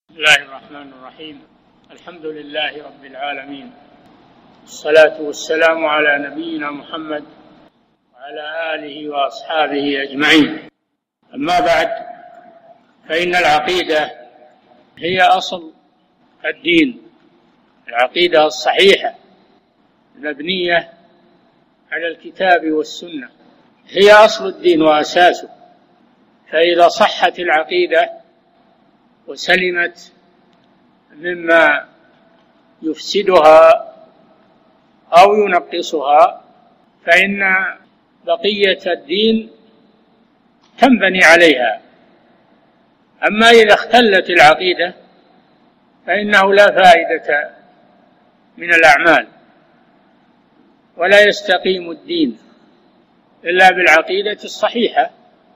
بسم الله الرحمن الرحيم. الحمد لله رب العالمين، الصلاة والسلام على نبينا محمد وعلى آله وأصحابه أجمعين. أما بعد، فإن العقيدة هي أصل الدين، العقيدة الصحيحة المبنية على الكتاب والسنة هي أصل الدين وأساسه. فإذا صحت العقيدة وسلمت مما يفسدها أو ينقصها، فإن بقية الدين تنبني عليها. أما إذا اختلت العقيدة فإنه لا فائدة من الأعمال، ولا يستقيم الدين إلا بالعقيدة الصحيحة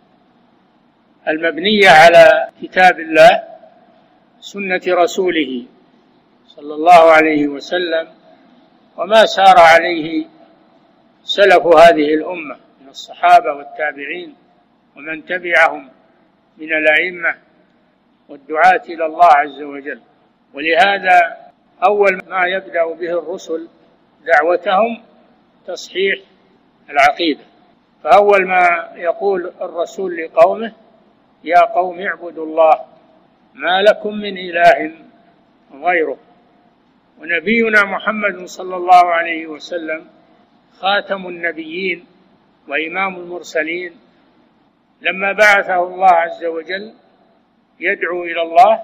المبنية على كتاب الله سنة رسوله صلى الله عليه وسلم، وما سار عليه سلف هذه الأمة من الصحابة والتابعين ومن تبعهم من الأئمة والدعاة إلى الله عز وجل. ولهذا أول ما يبدأ به الرسل دعوتهم تصحيح العقيدة. فأول ما يقول الرسول لقومه: يا قوم اعبدوا الله ما لكم من إله غيره. ونبينا محمد صلى الله عليه وسلم خاتم النبيين وإمام المرسلين، لما بعثه الله عز وجل يدعو إلى الله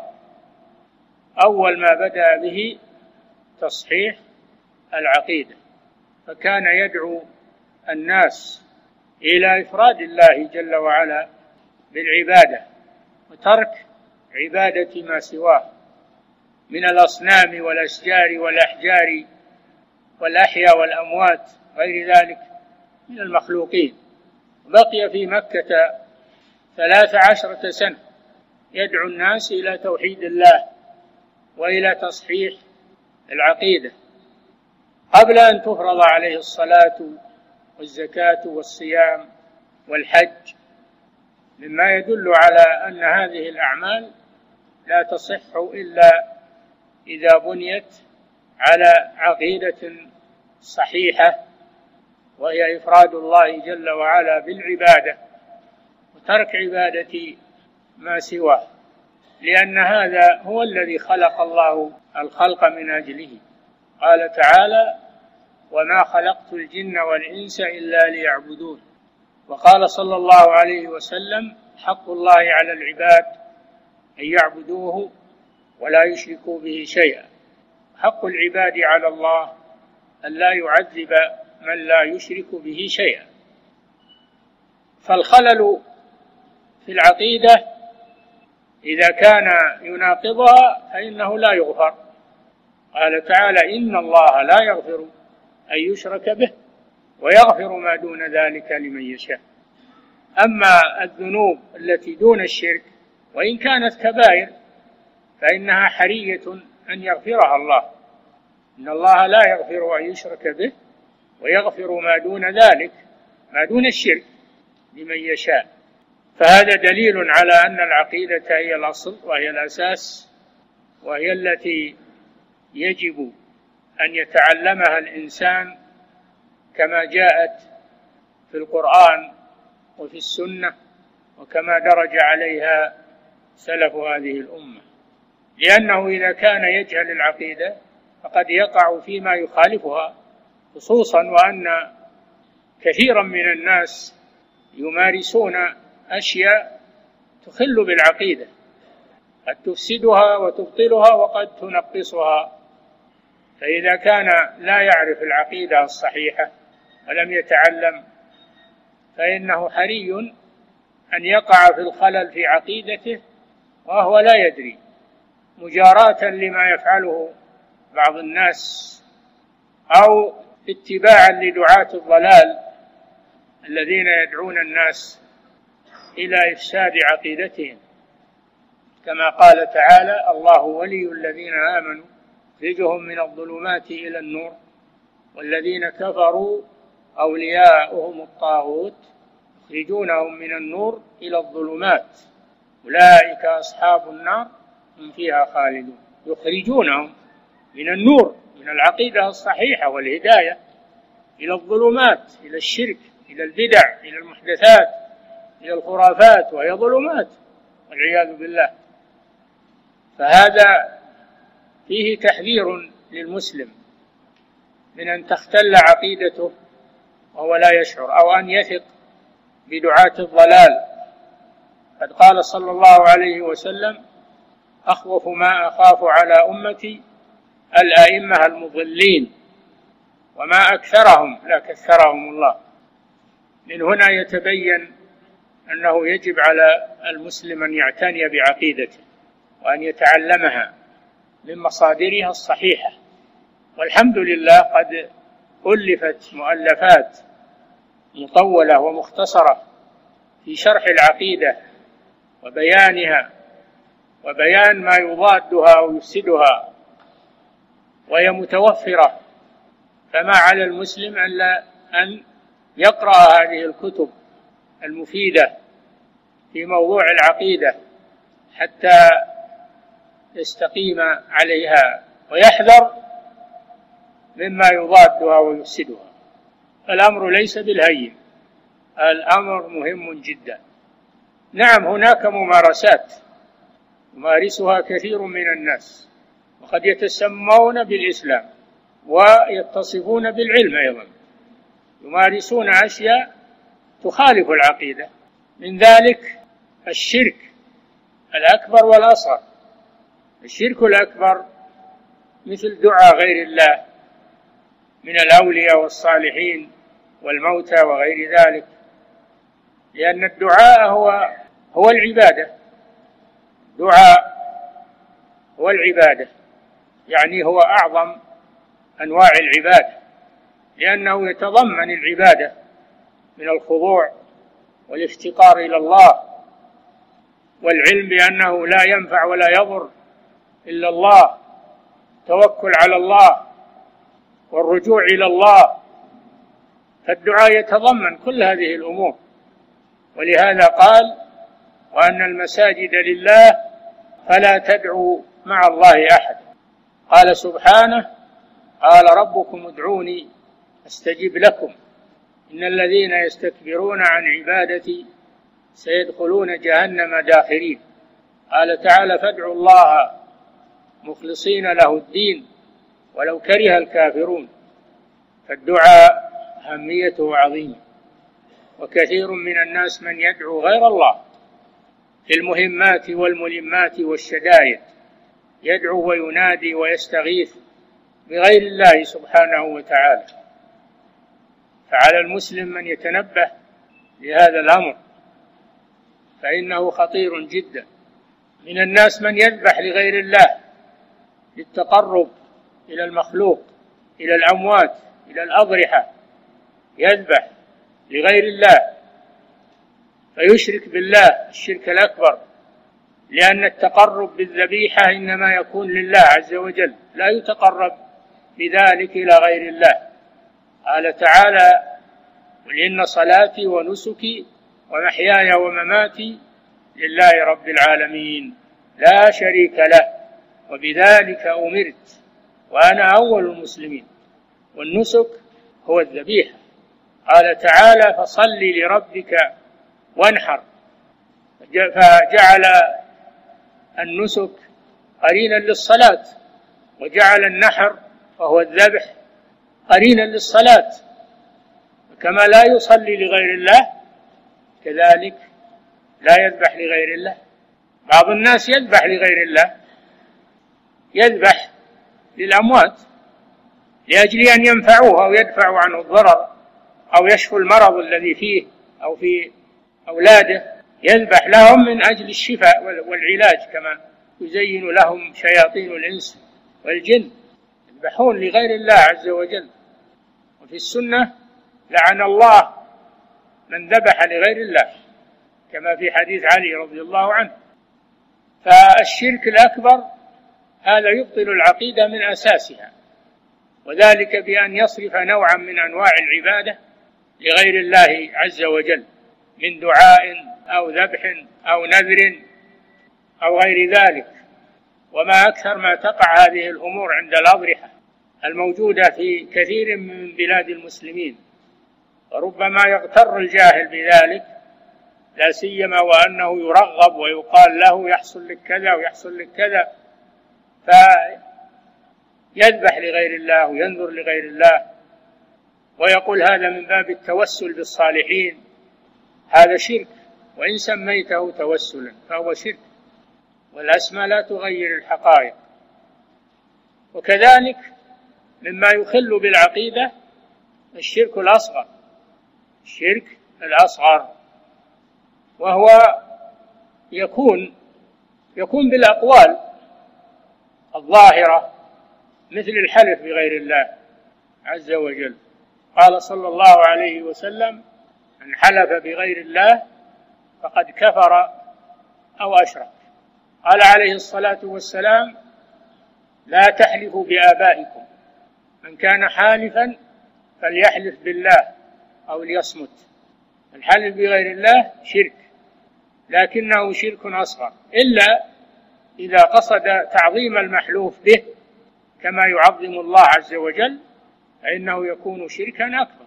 أول ما بدأ به تصحيح العقيدة، فكان يدعو الناس إلى إفراد الله جل وعلا بالعبادة وترك عبادة ما سواه من الأصنام والأشجار والأحجار والأحياء والأموات غير ذلك من المخلوقين. بقي في مكة 13 سنة يدعو الناس إلى توحيد الله وإلى تصحيح العقيدة قبل أن تفرض عليه الصلاة والزكاة والصيام والحج، مما يدل على أن هذه الأعمال لا تصح إلا إذا بنيت على عقيدة صحيحة، وهي إفراد الله جل وعلا بالعبادة وترك عبادة ما سواه، لأن هذا هو الذي خلق الله الخلق من أجله. قال تعالى: وما خلقت الجن والإنس إلا ليعبدون. وقال صلى الله عليه وسلم: حق الله على العباد أن يعبدوه ولا يشركوا به شيئا. حق العباد على الله أن لا يعذب من لا يشرك به شيئا. فالخلل في العقيدة إذا كان يناقضها فإنه لا يغفر. قال تعالى: إن الله لا يغفر أن يشرك به ويغفر ما دون ذلك لمن يشاء. أما الذنوب التي دون الشرك وإن كانت كبائر فإنها حرية أن يغفرها الله. إن الله لا يغفر أن يشرك به ويغفر ما دون ذلك، ما دون الشرك، لمن يشاء. فهذا دليل على أن العقيدة هي الأصل وهي الأساس، وهي التي يجب أن يتعلمها الإنسان كما جاءت في القرآن وفي السنة، وكما درج عليها سلف هذه الأمة. لأنه إذا كان يجهل العقيدة فقد يقع فيما يخالفها، خصوصا وأن كثيرا من الناس يمارسون أشياء تخل بالعقيدة، قد تفسدها وتبطلها وقد تنقصها. فإذا كان لا يعرف العقيدة الصحيحة ولم يتعلم فإنه حري أن يقع في الخلل في عقيدته وهو لا يدري، مجاراة لما يفعله بعض الناس أو اتباعا لدعاة الضلال الذين يدعون الناس إلى إفساد عقيدتهم. كما قال تعالى: الله ولي الذين آمنوا يخرجهم من الظلمات إلى النور والذين كفروا أولياؤهم الطاغوت يخرجونهم من النور إلى الظلمات أولئك أصحاب النار هم فيها خالدون. يخرجونهم من النور، من العقيدة الصحيحة والهداية، إلى الظلمات، إلى الشرك، إلى البدع، إلى المحدثات، إلى الخرافات، وهي ظلمات والعياذ بالله. فهذا فيه تحذير للمسلم من أن تختل عقيدته وهو لا يشعر، أو أن يثق بدعاة الضلال. قد قال صلى الله عليه وسلم: أخوف ما أخاف على أمتي الأئمة المضلين، وما أكثرهم لا كثرهم الله. من هنا يتبين أنه يجب على المسلم أن يعتني بعقيدته وأن يتعلمها من مصادرها الصحيحة. والحمد لله قد ألفت مؤلفات مطولة ومختصرة في شرح العقيدة وبيانها وبيان ما يضادها ويفسدها، وهي متوفرة. فما على المسلم إلا أن يقرأ هذه الكتب المفيدة في موضوع العقيدة حتى يستقيم عليها ويحذر مما يضادها ويفسدها. الأمر ليس بالهين، الأمر مهم جدا. نعم، هناك ممارسات يمارسها كثير من الناس، وقد يتسمون بالإسلام ويتصفون بالعلم أيضا، يمارسون أشياء تخالف العقيدة، من ذلك الشرك الأكبر والأصغر. الشرك الأكبر مثل دعاء غير الله من الأولياء والصالحين والموتى وغير ذلك، لأن الدعاء هو العبادة. دعاء هو العبادة، يعني هو أعظم أنواع العبادة، لأنه يتضمن العبادة من الخضوع والافتقار إلى الله، والعلم بأنه لا ينفع ولا يضر إلا الله، التوكل على الله والرجوع إلى الله. فالدعاء يتضمن كل هذه الأمور، ولهذا قال: وأن المساجد لله فلا تدعوا مع الله أحد. قال سبحانه: قال ربكم ادعوني أستجب لكم إن الذين يستكبرون عن عبادتي سيدخلون جهنم داخرين. قال تعالى: فادعوا الله مخلصين له الدين ولو كره الكافرون. فالدعاء أهميته عظيمة، وكثير من الناس من يدعو غير الله في المهمات والملمات والشدائد، يدعو وينادي ويستغيث بغير الله سبحانه وتعالى. فعلى المسلم أن يتنبه لهذا الأمر، فإنه خطير جدا. من الناس من يذبح لغير الله للتقرب إلى المخلوق، إلى الأموات، إلى الأضرحة، يذبح لغير الله فيشرك بالله الشرك الأكبر، لأن التقرب بالذبيحة إنما يكون لله عز وجل، لا يتقرب بذلك إلى غير الله. قال تعالى: قل إن صلاتي ونسكي ومحياي ومماتي لله رب العالمين لا شريك له وبذلك أمرت وأنا أول المسلمين. والنسك هو الذبيحة. قال تعالى: فصل لربك وانحر، فجعل النسك قرينا للصلاة، وجعل النحر وهو الذبح قرينا للصلاة. كما لا يصلي لغير الله كذلك لا يذبح لغير الله. بعض الناس يذبح لغير الله، يذبح للأموات لأجل أن ينفعوه أو يدفعوا عنه الضرر أو يشفوا المرض الذي فيه أو في أولاده، يذبح لهم من أجل الشفاء والعلاج، كما يزين لهم شياطين الإنس والجن، يذبحون لغير الله عز وجل. وفي السنة: لعن الله من ذبح لغير الله، كما في حديث علي رضي الله عنه. فالشرك الأكبر هذا يبطل العقيدة من أساسها، وذلك بأن يصرف نوعا من أنواع العبادة لغير الله عز وجل من دعاء أو ذبح أو نذر أو غير ذلك. وما أكثر ما تقع هذه الأمور عند الأضرحة الموجودة في كثير من بلاد المسلمين، وربما يغتر الجاهل بذلك، لا سيما وأنه يرغب ويقال له يحصل لك كذا ويحصل لك كذا، فيذبح لغير الله وينذر لغير الله ويقول هذا من باب التوسل بالصالحين. هذا شرك، وإن سميته توسلا فهو شرك، والأسماء لا تغير الحقائق. وكذلك مما يخل بالعقيدة الشرك الأصغر، الشرك الأصغر، وهو يكون بالأقوال الظاهرة مثل الحلف بغير الله عز وجل. قال صلى الله عليه وسلم: من حلف بغير الله فقد كفر أو أشرك. قال عليه الصلاة والسلام: لا تحلفوا بآبائكم، من كان حالفا فليحلف بالله أو ليصمت. الحلف بغير الله شرك، لكنه شرك أصغر، إلا إذا قصد تعظيم المحلوف به كما يعظم الله عز وجل فإنه يكون شركا أكبر.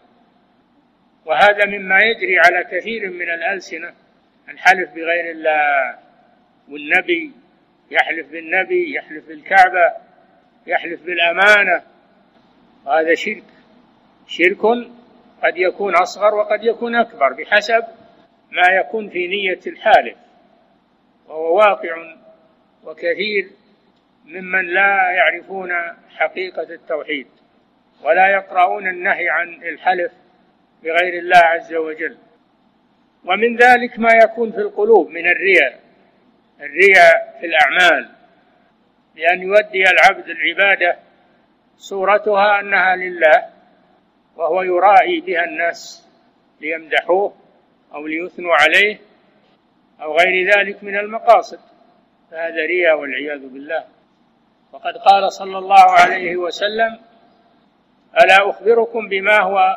وهذا مما يجري على كثير من الألسنة، الحلف بغير الله، والنبي يحلف بالنبي، يحلف بالكعبة، يحلف بالأمانة، وهذا شرك قد يكون أصغر وقد يكون أكبر بحسب ما يكون في نية الحالف، وهو واقع وكثير ممن لا يعرفون حقيقة التوحيد ولا يقرؤون النهي عن الحلف بغير الله عز وجل. ومن ذلك ما يكون في القلوب من الرياء في الأعمال، لأن يؤدي العبد العبادة صورتها أنها لله وهو يرائي بها الناس ليمدحوه أو ليثنوا عليه أو غير ذلك من المقاصد، فهذا رياء والعياذ بالله. وقد قال صلى الله عليه وسلم: ألا أخبركم بما هو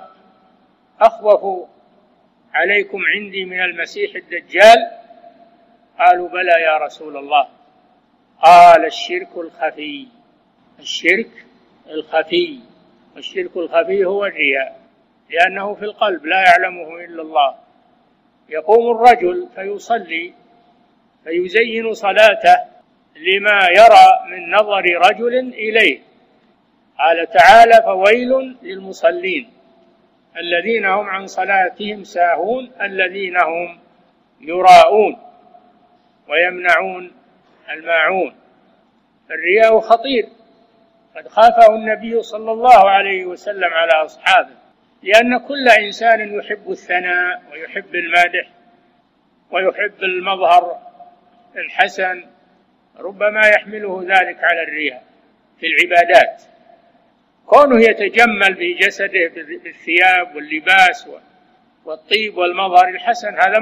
أخوف عليكم عندي من المسيح الدجال؟ قالوا: بلى يا رسول الله. قال: الشرك الخفي. الشرك الخفي، والشرك الخفي هو الرياء، لأنه في القلب لا يعلمه إلا الله. يقوم الرجل فيصلي فيزين صلاته لما يرى من نظر رجل إليه. قال تعالى: فويل للمصلين الذين هم عن صلاتهم ساهون الذين هم يراءون ويمنعون الماعون. الرياء خطير، قد خافه النبي صلى الله عليه وسلم على أصحابه، لأن كل إنسان يحب الثناء ويحب المادح ويحب المظهر الحسن، ربما يحمله ذلك على الرياء في العبادات. كونه يتجمل بجسده بالثياب واللباس والطيب والمظهر الحسن، هذا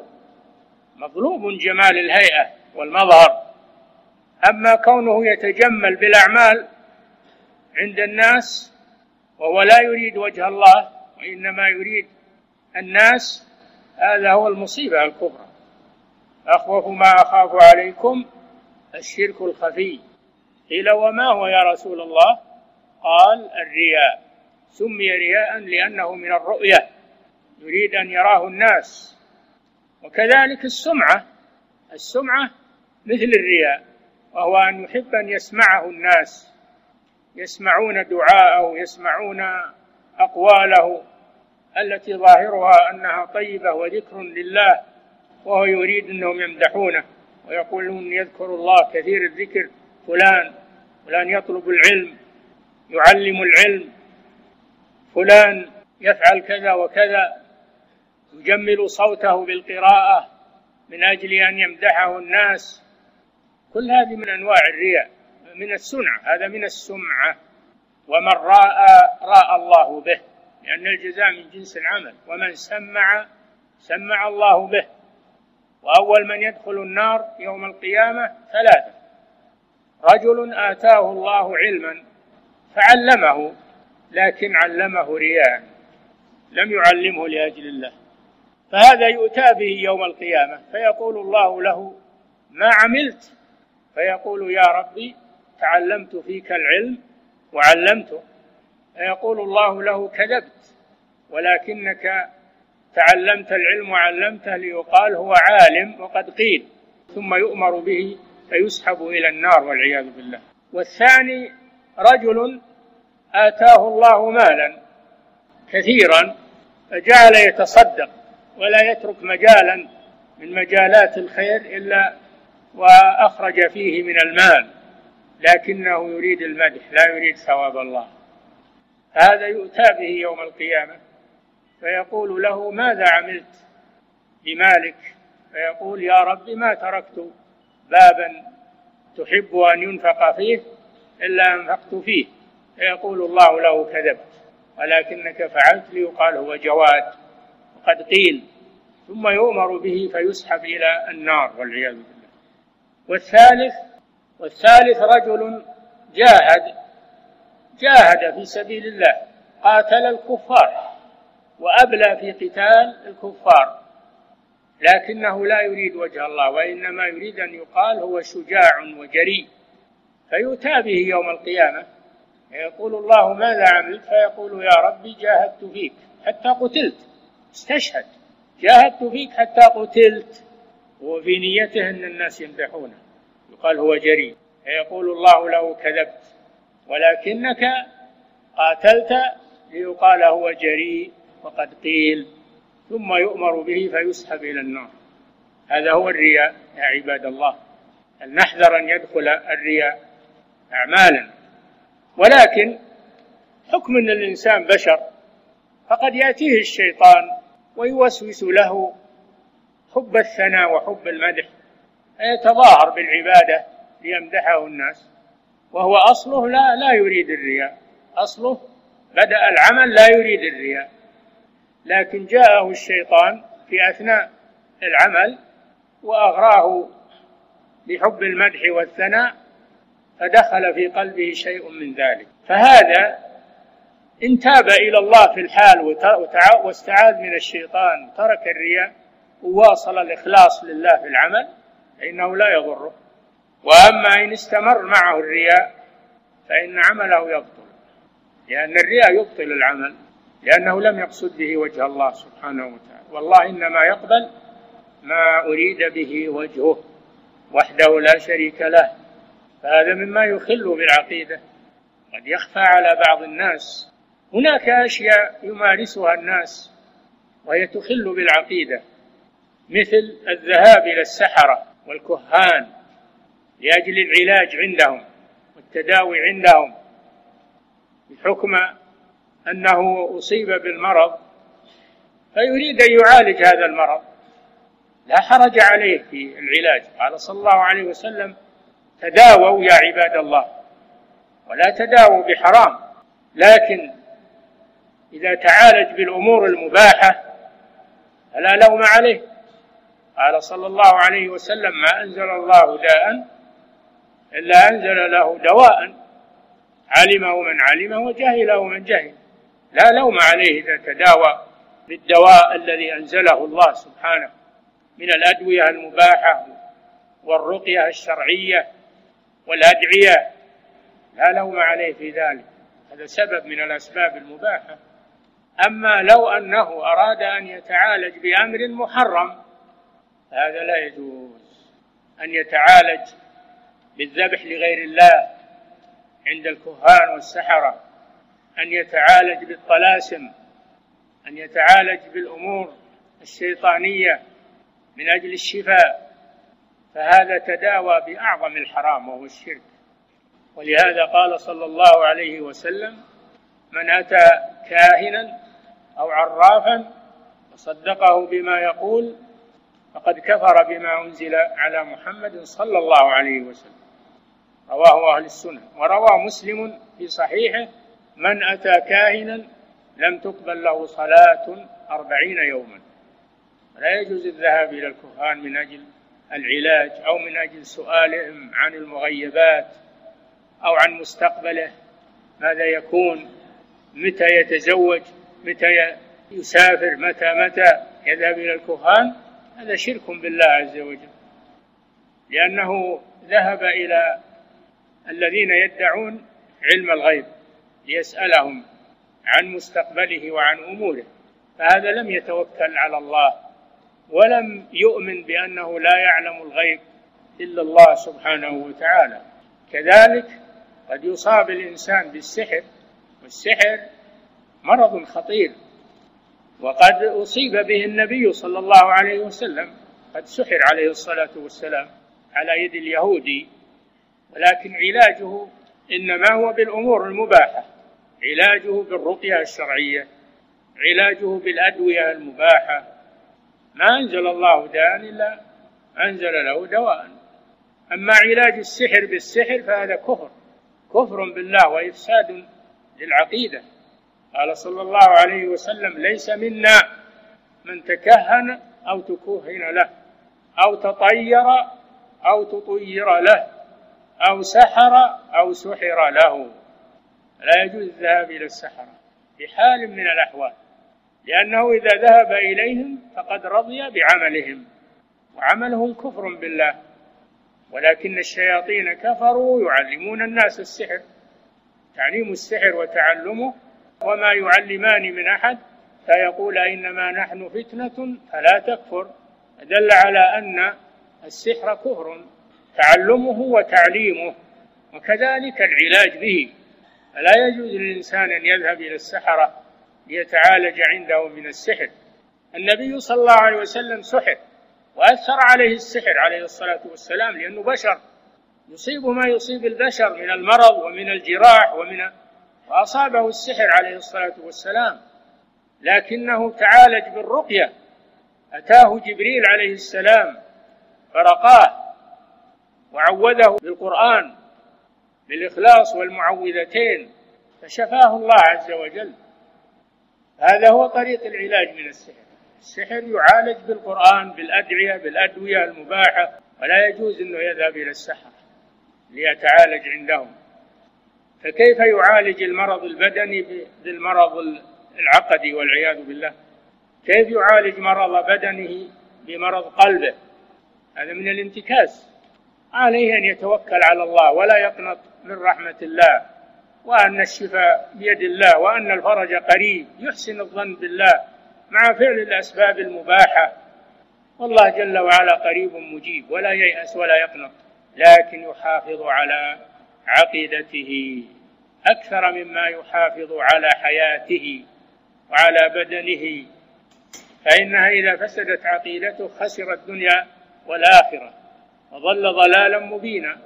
مطلوب جمال الهيئة والمظهر. أما كونه يتجمل بالأعمال عند الناس وهو لا يريد وجه الله وإنما يريد الناس، هذا هو المصيبة الكبرى. أخوف ما أخاف عليكم الشرك الخفي. قيل: وما هو يا رسول الله؟ قال: الرياء. سمي رياء لأنه من الرؤية، يريد أن يراه الناس. وكذلك السمعة مثل الرياء، وهو أن يحب أن يسمعه الناس، يسمعون دعاءه، يسمعون أقواله التي ظاهرها أنها طيبة وذكر لله، وهو يريد أنهم يمدحونه ويقولون: يذكر الله كثير الذكر فلان يطلب العلم، يعلم العلم، فلان يفعل كذا وكذا، يجمل صوته بالقراءة من أجل أن يمدحه الناس. كل هذه من أنواع الرياء، من السمعة، هذا من السمعة. ومن راى الله به، لأن الجزاء من جنس العمل. ومن سمع الله به. وأول من يدخل النار يوم القيامة 3: رجل آتاه الله علما فعلمه، لكن علمه رياء، لم يعلمه لأجل الله، فهذا يؤتى به يوم القيامة فيقول الله له: ما عملت؟ فيقول يا ربي تعلمت فيك العلم وعلمته، فيقول الله له كذبت، ولكنك تعلمت العلم وعلمته ليقال هو عالم وقد قيل، ثم يؤمر به فيسحب إلى النار والعياذ بالله. والثاني رجل آتاه الله مالا كثيرا فجعل يتصدق ولا يترك مجالا من مجالات الخير إلا وأخرج فيه من المال، لكنه يريد المدح لا يريد ثواب الله. هذا يؤتى به يوم القيامة فيقول له ماذا عملت بمالك؟ فيقول يا رب ما تركت بابا تحب أن ينفق فيه إلا أنفقت فيه. فيقول الله له كذبت، ولكنك فعلت ليقال هو جواد وقد قيل، ثم يؤمر به فيسحب إلى النار والعياذ بالله. والثالث رجل جاهد في سبيل الله، قاتل الكفار وأبلى في قتال الكفار، لكنه لا يريد وجه الله وإنما يريد أن يقال هو شجاع وجريء، فيؤتى به يوم القيامة يقول الله ماذا عملت؟ فيقول يا ربي جاهدت فيك حتى قتلت، استشهد، جاهدت فيك حتى قتلت، وفي نيته أن الناس يمدحونه، يقال هو جريء. فيقول الله له كذبت، ولكنك قاتلت ليقال هو جريء وقد قيل، ثم يؤمر به فيسحب إلى النار. هذا هو الرياء يا عباد الله، فلنحذر أن يدخل الرياء أعمالا. ولكن حكم أن الإنسان بشر، فقد يأتيه الشيطان ويوسوس له حب الثناء وحب المدح، فيتظاهر بالعبادة ليمدحه الناس، وهو أصله لا يريد الرياء، أصله بدأ العمل لا يريد الرياء، لكن جاءه الشيطان في أثناء العمل وأغراه بحب المدح والثناء، فدخل في قلبه شيء من ذلك. فهذا إن تاب إلى الله في الحال واستعاذ من الشيطان وترك الرياء وواصل الإخلاص لله في العمل فإنه لا يضره. وأما إن استمر معه الرياء فإن عمله يبطل، لأن الرياء يبطل العمل، لأنه لم يقصد به وجه الله سبحانه وتعالى، والله إنما يقبل ما أريد به وجهه وحده لا شريك له. فهذا مما يخل بالعقيدة، قد يخفى على بعض الناس. هناك أشياء يمارسها الناس وهي تخل بالعقيدة، مثل الذهاب إلى السحرة والكهان لأجل العلاج عندهم والتداوي عندهم، بحكم أنه أصيب بالمرض فيريد أن يعالج هذا المرض، لا حرج عليه في العلاج. قال صلى الله عليه وسلم تداووا يا عباد الله، ولا تداووا بحرام، لكن إذا تعالج بالأمور المباحة فلا لوم عليه. قال صلى الله عليه وسلم ما أنزل الله داء إلا أنزل له دواء علمه من علمه وجهله من جهل، لا لوم عليه إذا تداوى بالدواء الذي أنزله الله سبحانه من الأدوية المباحة والرقية الشرعية والأدعية، لا لوم عليه في ذلك، هذا سبب من الأسباب المباحة. أما لو أنه أراد أن يتعالج بأمر محرم هذا لا يجوز، أن يتعالج بالذبح لغير الله عند الكهان والسحرة، أن يتعالج بالطلاسم، أن يتعالج بالأمور الشيطانية من أجل الشفاء، فهذا تداوى بأعظم الحرام وهو الشرك. ولهذا قال صلى الله عليه وسلم من أتى كاهنا أو عرافا وصدقه بما يقول فقد كفر بما أنزل على محمد صلى الله عليه وسلم، رواه أهل السنة. وروى مسلم في صحيحه من أتى كاهنا لم تقبل له صلاة 40 يوما. لا يجوز الذهاب إلى الكهان من أجل العلاج أو من أجل سؤالهم عن المغيبات أو عن مستقبله، ماذا يكون، متى يتزوج، متى يسافر، متى يذهب إلى الكهان، هذا شرك بالله عز وجل. لأنه ذهب إلى الذين يدعون علم الغيب ليسألهم عن مستقبله وعن أموره، فهذا لم يتوكل على الله ولم يؤمن بأنه لا يعلم الغيب إلا الله سبحانه وتعالى. كذلك قد يصاب الإنسان بالسحر، والسحر مرض خطير، وقد أصيب به النبي صلى الله عليه وسلم، قد سحر عليه الصلاة والسلام على يد اليهودي، ولكن علاجه إنما هو بالأمور المباحة، علاجه بالرقية الشرعية، علاجه بالأدوية المباحة. ما أنزل الله داء إلا أنزل له دواء. أما علاج السحر بالسحر فهذا كفر بالله وإفساد للعقيدة. قال صلى الله عليه وسلم: ليس منا من تكهن أو تكهن له أو تطير أو تطير له أو سحر أو سحر له. لا يجوز الذهاب إلى السحرة بحال من الأحوال، لأنه إذا ذهب إليهم فقد رضي بعملهم، وعملهم كفر بالله. ولكن الشياطين كفروا يعلمون الناس السحر، تعليم السحر وتعلمه، وما يعلمان من أحد فيقول إنما نحن فتنة فلا تكفر، دل على أن السحر كفر، تعلمه وتعليمه، وكذلك العلاج به. فلا يجوز للإنسان أن يذهب إلى السحرة ليتعالج عنده من السحر. النبي صلى الله عليه وسلم سحر وأثر عليه السحر عليه الصلاة والسلام، لأنه بشر يصيب ما يصيب البشر من المرض ومن الجراح وأصابه السحر عليه الصلاة والسلام، لكنه تعالج بالرقية. أتاه جبريل عليه السلام فرقاه وعوذه بالقرآن بالإخلاص والمعوذتين فشفاه الله عز وجل. هذا هو طريق العلاج من السحر. السحر يعالج بالقرآن، بالأدوية المباحة، ولا يجوز أنه يذهب إلى السحر ليتعالج عندهم. فكيف يعالج المرض البدني بالمرض العقدي والعياذ بالله؟ كيف يعالج مرض بدنه بمرض قلبه؟ هذا من الانتكاس. عليه أن يتوكل على الله ولا يقنط من رحمة الله، وأن الشفاء بيد الله، وأن الفرج قريب، يحسن الظن بالله مع فعل الأسباب المباحة، والله جل وعلا قريب مجيب، ولا ييأس ولا يقنط، لكن يحافظ على عقيدته أكثر مما يحافظ على حياته وعلى بدنه، فإنها إذا فسدت عقيدته خسر الدنيا والآخرة وظل ضلالا مبينا.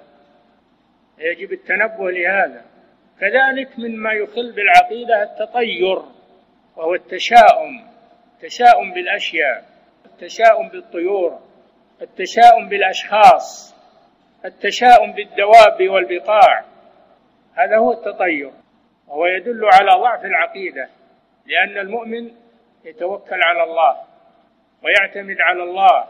يجب التنبه لهذا. كذلك مما يخل بالعقيدة التطير، وهو التشاؤم بالأشياء، التشاؤم بالطيور، التشاؤم بالأشخاص، التشاؤم بالدواب والبقاع، هذا هو التطير، وهو يدل على ضعف العقيدة، لأن المؤمن يتوكل على الله ويعتمد على الله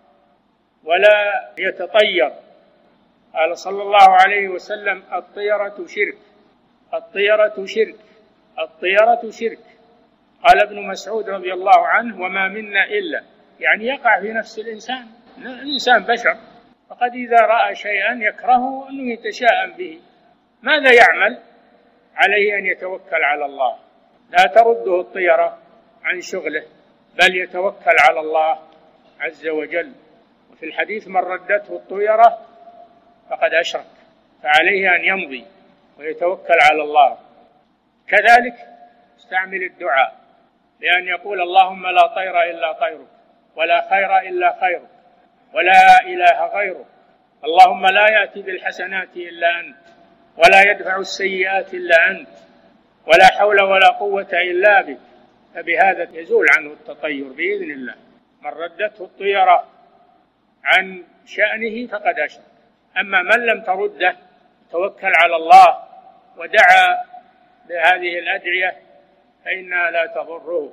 ولا يتطير. قال صلى الله عليه وسلم: الطيرة شرك، الطيرة شرك، الطيرة شرك. قال ابن مسعود رضي الله عنه: وما منا إلا، يعني يقع في نفس الإنسان بشر، فقد إذا رأى شيئا يكرهه أنه يتشاءم به، ماذا يعمل؟ عليه أن يتوكل على الله، لا ترده الطيرة عن شغله، بل يتوكل على الله عز وجل. وفي الحديث: من ردته الطيرة فقد أشرك، فعليه أن يمضي ويتوكل على الله. كذلك استعمل الدعاء بأن يقول: اللهم لا طير إلا طيرك، ولا خير إلا خيرك، ولا إله غيرك، اللهم لا يأتي بالحسنات إلا أنت، ولا يدفع السيئات إلا أنت، ولا حول ولا قوة إلا بك. فبهذا يزول عنه التطير بإذن الله. من ردته الطيرة عن شأنه فقد أشرك. أما من لم ترده توكل على الله ودعا بهذه الأدعية فإنها لا تضره.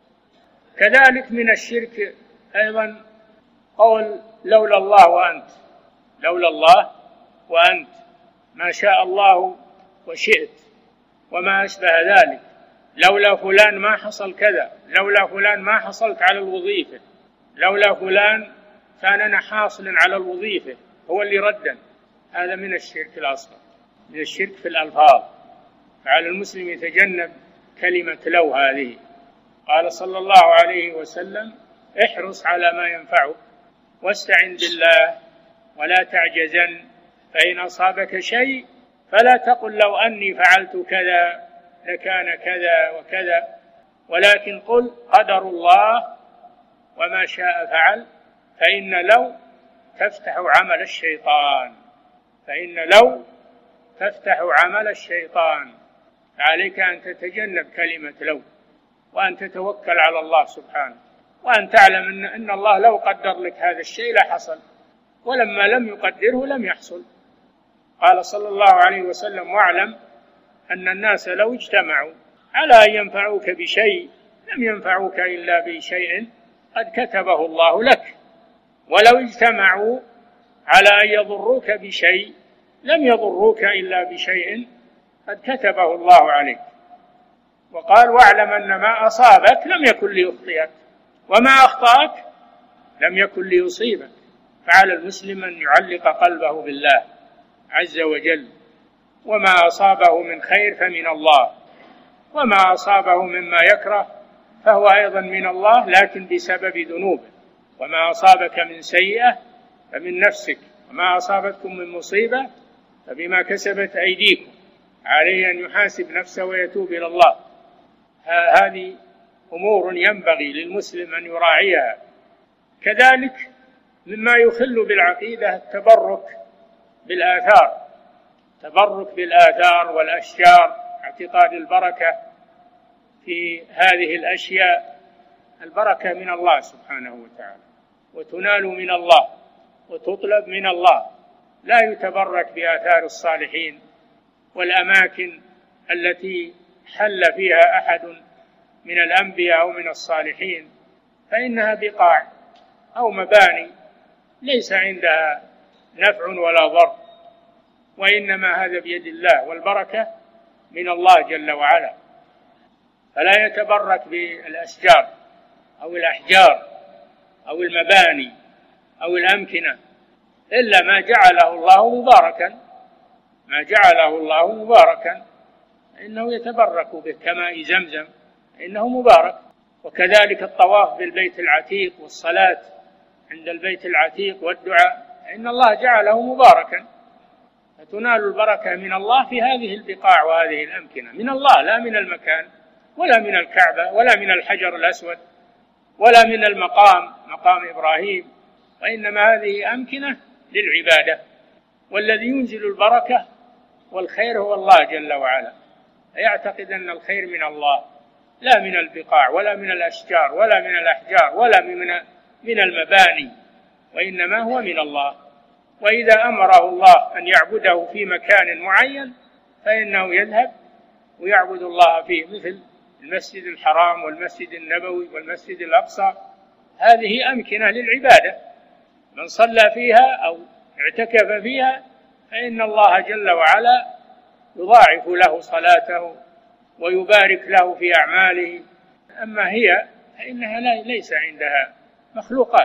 كذلك من الشرك أيضا قول لولا الله وأنت، لولا الله وأنت، ما شاء الله وشئت، وما أشبه ذلك. لولا فلان ما حصل كذا، لولا فلان ما حصلت على الوظيفة، لولا فلان كان أنا حاصل على الوظيفة، هو اللي ردن. هذا من الشرك الأصغر، من الشرك في الألفاظ. فعلى المسلم يتجنب كلمة لو هذه. قال صلى الله عليه وسلم: احرص على ما ينفعك واستعن بالله ولا تعجزن، فإن أصابك شيء فلا تقل لو أني فعلت كذا لكان كذا وكذا، ولكن قل قدر الله وما شاء فعل، فإن لو تفتح عمل الشيطان، فإن لو تفتح عمل الشيطان. فعليك أن تتجنب كلمة لو، وأن تتوكل على الله سبحانه، وأن تعلم أن الله لو قدر لك هذا الشيء لحصل، ولما لم يقدره لم يحصل. قال صلى الله عليه وسلم: واعلم أن الناس لو اجتمعوا على أن ينفعوك بشيء لم ينفعوك إلا بشيء قد كتبه الله لك، ولو اجتمعوا على أن يضروك بشيء لم يضروك إلا بشيء قد كتبه الله عليك. وقال: واعلم أن ما أصابك لم يكن ليخطئك، وما أخطأك لم يكن ليصيبك. فعلى المسلم أن يعلق قلبه بالله عز وجل، وما أصابه من خير فمن الله، وما أصابه مما يكره فهو أيضا من الله لكن بسبب ذنوبه. وما أصابك من سيئة فمن نفسك، وما أصابتكم من مصيبة فبما كسبت أيديكم، عليه أن يحاسب نفسه ويتوب إلى الله. هذه أمور ينبغي للمسلم أن يراعيها. كذلك مما يخل بالعقيدة التبرك بالآثار، تبرك بالآثار والأشجار، اعتقاد البركة في هذه الأشياء. البركة من الله سبحانه وتعالى، وتنال من الله وتطلب من الله. لا يتبرك بآثار الصالحين والأماكن التي حل فيها أحد من الأنبياء أو من الصالحين، فإنها بقاع أو مباني ليس عندها نفع ولا ضر، وإنما هذا بيد الله، والبركة من الله جل وعلا. فلا يتبرك بالأشجار أو الأحجار أو المباني أو الأمكنة إلا ما جعله الله مباركا، ما جعله الله مباركا إنه يتبرك به، كماء زمزم إنه مبارك. وكذلك الطواف بالبيت العتيق والصلاة عند البيت العتيق والدعاء إن الله جعله مباركا. فتنال البركة من الله في هذه البقاع وهذه الأمكنة، من الله لا من المكان ولا من الكعبة ولا من الحجر الأسود ولا من مقام إبراهيم، وإنما هذه أمكنة للعبادة. والذي ينزل البركة والخير هو الله جل وعلا، يعتقد أن الخير من الله لا من البقاع ولا من الأشجار ولا من الأحجار ولا من المباني، وإنما هو من الله. وإذا أمره الله أن يعبده في مكان معين فإنه يذهب ويعبد الله فيه، مثل المسجد الحرام والمسجد النبوي والمسجد الأقصى. هذه أمكنة للعبادة، من صلى فيها أو اعتكف فيها فإن الله جل وعلا يضاعف له صلاته ويبارك له في أعماله. أما هي فإنها ليس عندها مخلوقات.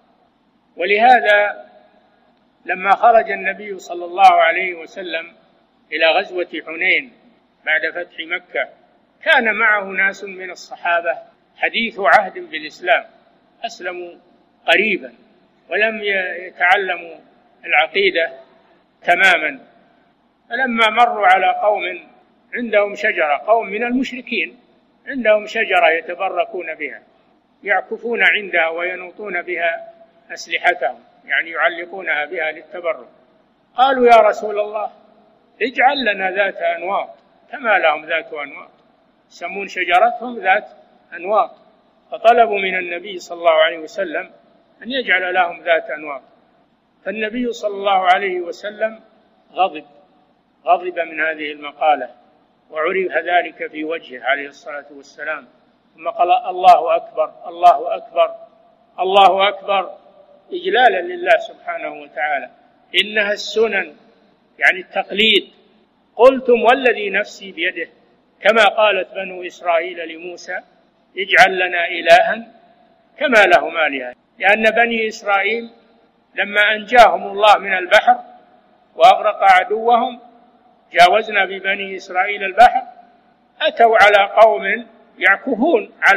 ولهذا لما خرج النبي صلى الله عليه وسلم إلى غزوة حنين بعد فتح مكة كان معه ناس من الصحابة حديث عهد بالإسلام، أسلموا قريبا ولم يتعلموا العقيدة تماما. فلما مروا على قوم عندهم شجرة، قوم من المشركين عندهم شجرة يتبركون بها، يعكفون عندها وينوطون بها أسلحتهم، يعني يعلقونها بها للتبرك. قالوا: يا رسول الله اجعل لنا ذات أنواط كما لهم ذات أنواط، يسمون شجرتهم ذات أنواط. فطلبوا من النبي صلى الله عليه وسلم أن يجعل لهم ذات أنواط. فالنبي صلى الله عليه وسلم غضب من هذه المقالة، وعرف ذلك في وجهه عليه الصلاة والسلام، ثم قال: الله أكبر الله أكبر الله أكبر، إجلالا لله سبحانه وتعالى. إنها السنن، يعني التقليد. قلتم والذي نفسي بيده، كما قالت بنو إسرائيل لموسى اجعل لنا إلها كما لهم آلهة، لأن بني إسرائيل لما أنجاهم الله من البحر وأغرق عدوهم، جاوزنا ببني إسرائيل البحر، أتوا على قوم يعكفون على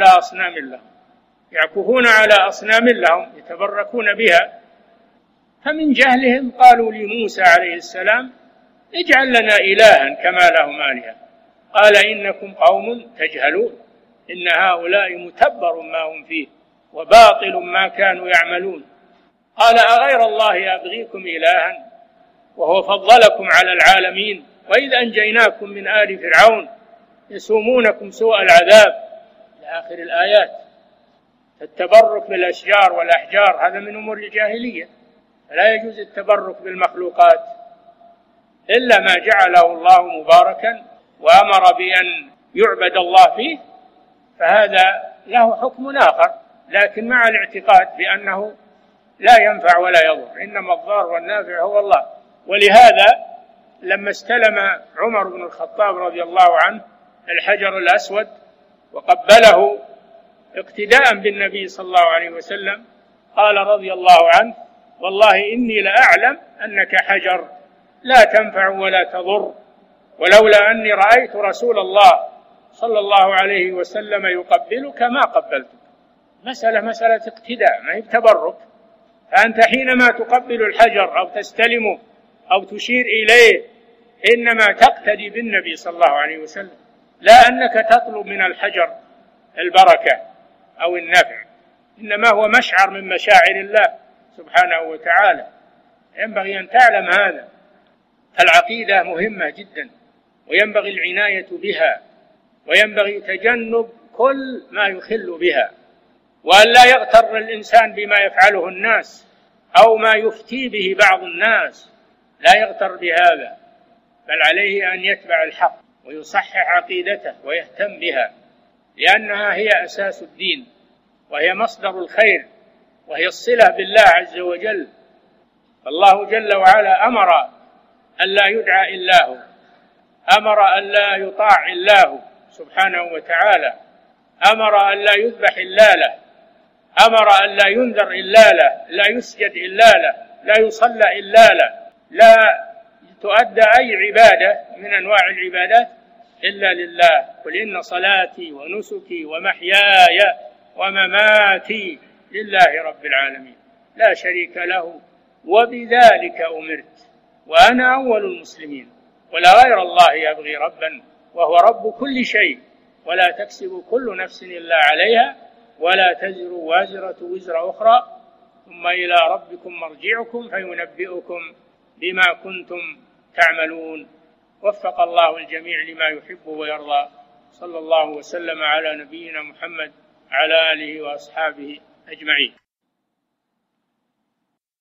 أصنام لهم يتبركون بها، فمن جهلهم قالوا لموسى عليه السلام: اجعل لنا إلها كما لهم آلهة. قال: إنكم قوم تجهلون، إن هؤلاء متبر ما هم فيه وباطل ما كانوا يعملون. قال: أغير الله أبغيكم إلها وهو فضلكم على العالمين، وإذ أنجيناكم من آل فرعون يسومونكم سوء العذاب، إلى آخر الآيات. التبرك بالأشجار والأحجار هذا من أمور الجاهلية، فلا يجوز التبرك بالمخلوقات إلا ما جعله الله مباركا وأمر بأن يعبد الله فيه، فهذا له حكم آخر، لكن مع الاعتقاد بأنه لا ينفع ولا يضر، إنما الضار والنافع هو الله. ولهذا لما استلم عمر بن الخطاب رضي الله عنه الحجر الأسود وقبله اقتداء بالنبي صلى الله عليه وسلم، قال رضي الله عنه: والله إني لأعلم أنك حجر لا تنفع ولا تضر، ولولا أني رأيت رسول الله صلى الله عليه وسلم يقبلك ما قبلتك. مسألة اقتداء، ما هي تبرك. فأنت حينما تقبل الحجر أو تستلمه أو تشير إليه إنما تقتدي بالنبي صلى الله عليه وسلم، لا أنك تطلب من الحجر البركة أو النفع، إنما هو مشعر من مشاعر الله سبحانه وتعالى. ينبغي أن تعلم هذا. العقيدة مهمة جدا، وينبغي العناية بها، وينبغي تجنب كل ما يخل بها، وأن لا يغتر الإنسان بما يفعله الناس أو ما يفتي به بعض الناس، لا يغتر بهذا، بل عليه أن يتبع الحق ويصحح عقيدته ويهتم بها، لأنها هي أساس الدين، وهي مصدر الخير، وهي الصلة بالله عز وجل. فالله جل وعلا أمر أن لا يدعى إلا هو، أمر أن لا يطاع إلا هو سبحانه وتعالى، أمر أن لا يذبح إلا له، أمر أن لا ينذر إلا له، لا يسجد إلا له، لا يصلى إلا له، لا تؤدى أي عبادة من أنواع العبادات إلا لله. قل إن صلاتي ونسكي ومحياي ومماتي لله رب العالمين لا شريك له وبذلك أمرت وأنا أول المسلمين ولا غير الله يبغي ربا وهو رب كل شيء ولا تكسب كل نفس إلا عليها ولا تزر وازرة وزر أخرى ثم إلى ربكم مرجعكم فينبئكم بما كنتم تعملون. وفق الله الجميع لما يحب ويرضى. صلى الله وسلم على نبينا محمد على آله وأصحابه أجمعين.